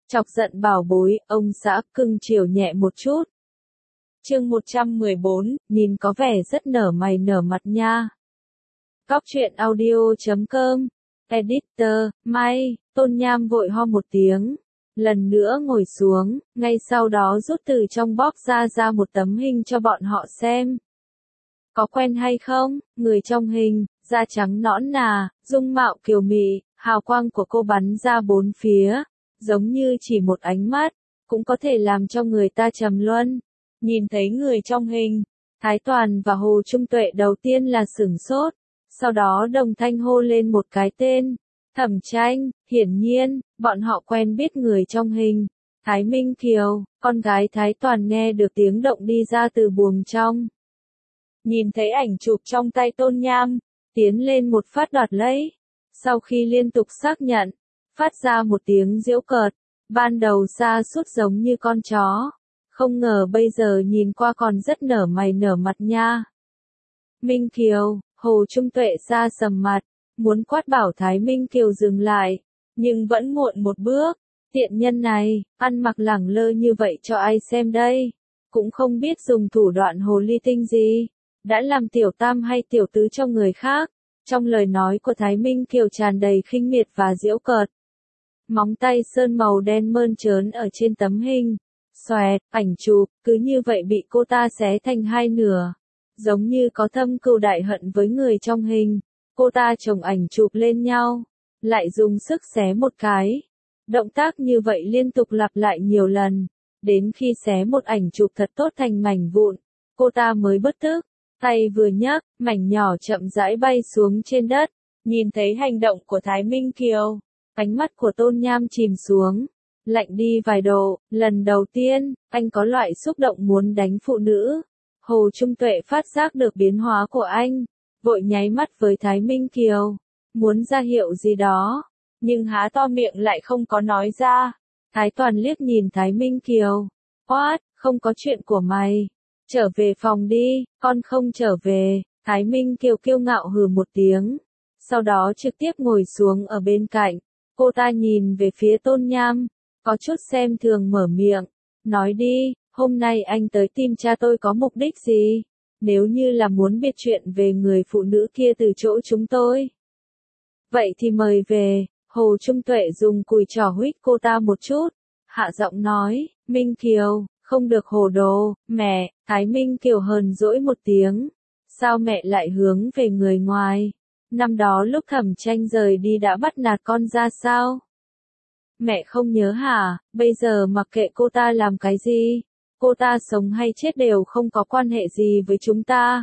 Chọc giận bảo bối, ông xã cưng chiều nhẹ một chút. Chương 114, nhìn có vẻ rất nở mày nở mặt nha. Góc truyện audio.com. Editor, May, Tôn Nham vội ho một tiếng. Lần nữa ngồi xuống, ngay sau đó rút từ trong box ra một tấm hình cho bọn họ xem. Có quen hay không? Người trong hình, da trắng nõn nà, dung mạo kiều mị, hào quang của cô bắn ra bốn phía, giống như chỉ một ánh mắt, cũng có thể làm cho người ta trầm luân. Nhìn thấy người trong hình, Thái Toàn và Hồ Trung Tuệ đầu tiên là sửng sốt, sau đó đồng thanh hô lên một cái tên, Thẩm Tranh. Hiển nhiên, bọn họ quen biết người trong hình, Thái Minh Kiều, con gái Thái Toàn nghe được tiếng động đi ra từ buồng trong. Nhìn thấy ảnh chụp trong tay Tôn Nham, tiến lên một phát đoạt lấy, sau khi liên tục xác nhận, phát ra một tiếng giễu cợt, ban đầu xa sút giống như con chó. Không ngờ bây giờ nhìn qua còn rất nở mày nở mặt nha. Minh Kiều, Hồ Trung Tuệ ra sầm mặt, muốn quát bảo Thái Minh Kiều dừng lại, nhưng vẫn muộn một bước. Tiện nhân này, ăn mặc lẳng lơ như vậy cho ai xem đây, cũng không biết dùng thủ đoạn hồ ly tinh gì, đã làm tiểu tam hay tiểu tứ cho người khác. Trong lời nói của Thái Minh Kiều tràn đầy khinh miệt và giễu cợt. Móng tay sơn màu đen mơn trớn ở trên tấm hình. Xoẹt, ảnh chụp, cứ như vậy bị cô ta xé thành hai nửa. Giống như có thâm cừu đại hận với người trong hình. Cô ta chồng ảnh chụp lên nhau, lại dùng sức xé một cái. Động tác như vậy liên tục lặp lại nhiều lần. Đến khi xé một ảnh chụp thật tốt thành mảnh vụn, cô ta mới bớt tức. Tay vừa nhấc, mảnh nhỏ chậm rãi bay xuống trên đất. Nhìn thấy hành động của Thái Minh Kiều, ánh mắt của Tôn Nham chìm xuống. Lạnh đi vài độ, lần đầu tiên, anh có loại xúc động muốn đánh phụ nữ. Hồ Trung Tuệ phát giác được biến hóa của anh, vội nháy mắt với Thái Minh Kiều, muốn ra hiệu gì đó, nhưng há to miệng lại không có nói ra. Thái Toàn liếc nhìn Thái Minh Kiều, "What, không có chuyện của mày, trở về phòng đi." "Con không trở về." Thái Minh Kiều kiêu ngạo hừ một tiếng, sau đó trực tiếp ngồi xuống ở bên cạnh. Cô ta nhìn về phía Tôn Nham, có chút xem thường mở miệng, "Nói đi, hôm nay anh tới tìm cha tôi có mục đích gì? Nếu như là muốn biết chuyện về người phụ nữ kia từ chỗ chúng tôi, vậy thì mời về." Hồ Trung Tuệ dùng cùi trỏ huých cô ta một chút, hạ giọng nói, "Minh Kiều, không được hồ đồ, mẹ." Thái Minh Kiều hờn dỗi một tiếng, "Sao mẹ lại hướng về người ngoài? Năm đó lúc Thẩm Tranh rời đi đã bắt nạt con ra sao? Mẹ không nhớ hả?" Bây giờ mặc kệ cô ta làm cái gì, cô ta sống hay chết đều không có quan hệ gì với chúng ta.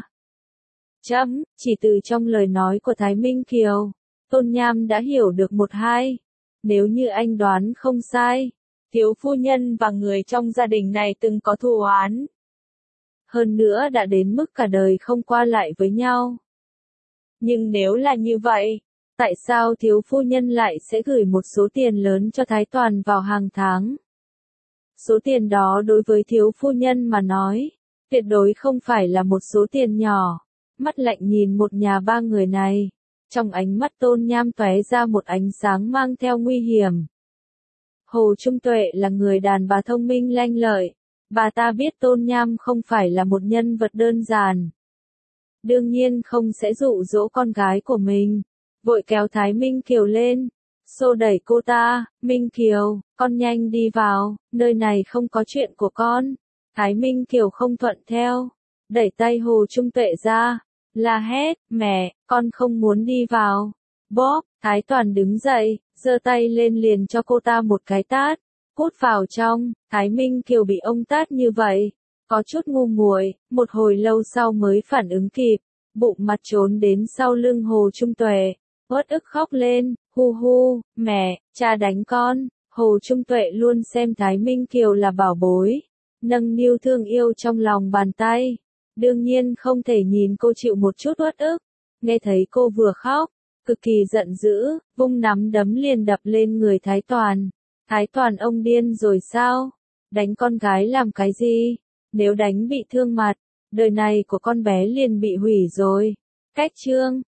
Chỉ từ trong lời nói của Thái Minh Kiều, Tôn Nham đã hiểu được một hai. Nếu như anh đoán không sai, thiếu phu nhân và người trong gia đình này từng có thù oán. Hơn nữa đã đến mức cả đời không qua lại với nhau. Nhưng nếu là như vậy, tại sao thiếu phu nhân lại sẽ gửi một số tiền lớn cho Thái Toàn vào hàng tháng? Số tiền đó đối với thiếu phu nhân mà nói, tuyệt đối không phải là một số tiền nhỏ. Mắt lạnh nhìn một nhà ba người này, trong ánh mắt Tôn Nham tóe ra một ánh sáng mang theo nguy hiểm. Hồ Trung Tuệ là người đàn bà thông minh lanh lợi, bà ta biết Tôn Nham không phải là một nhân vật đơn giản. Đương nhiên không sẽ dụ dỗ con gái của mình, vội kéo Thái Minh Kiều lên, xô đẩy cô ta, "Minh Kiều, con nhanh đi vào, nơi này không có chuyện của con." Thái Minh Kiều không thuận theo, đẩy tay Hồ Trung Tuệ ra, la hét, "Mẹ, con không muốn đi vào." Bóp, Thái Toàn đứng dậy, giơ tay lên liền cho cô ta một cái tát, "Cút vào trong." Thái Minh Kiều bị ông tát như vậy, có chút ngu muội, một hồi lâu sau mới phản ứng kịp, bụng mặt trốn đến sau lưng Hồ Trung Tuệ, uất ức khóc lên, "Hu hu, mẹ, cha đánh con." Hồ Trung Tuệ luôn xem Thái Minh Kiều là bảo bối, nâng niu thương yêu trong lòng bàn tay. Đương nhiên không thể nhìn cô chịu một chút uất ức. Nghe thấy cô vừa khóc, cực kỳ giận dữ, vung nắm đấm liền đập lên người Thái Toàn. "Thái Toàn, ông điên rồi sao? Đánh con gái làm cái gì? Nếu đánh bị thương mặt, đời này của con bé liền bị hủy rồi." Cách chương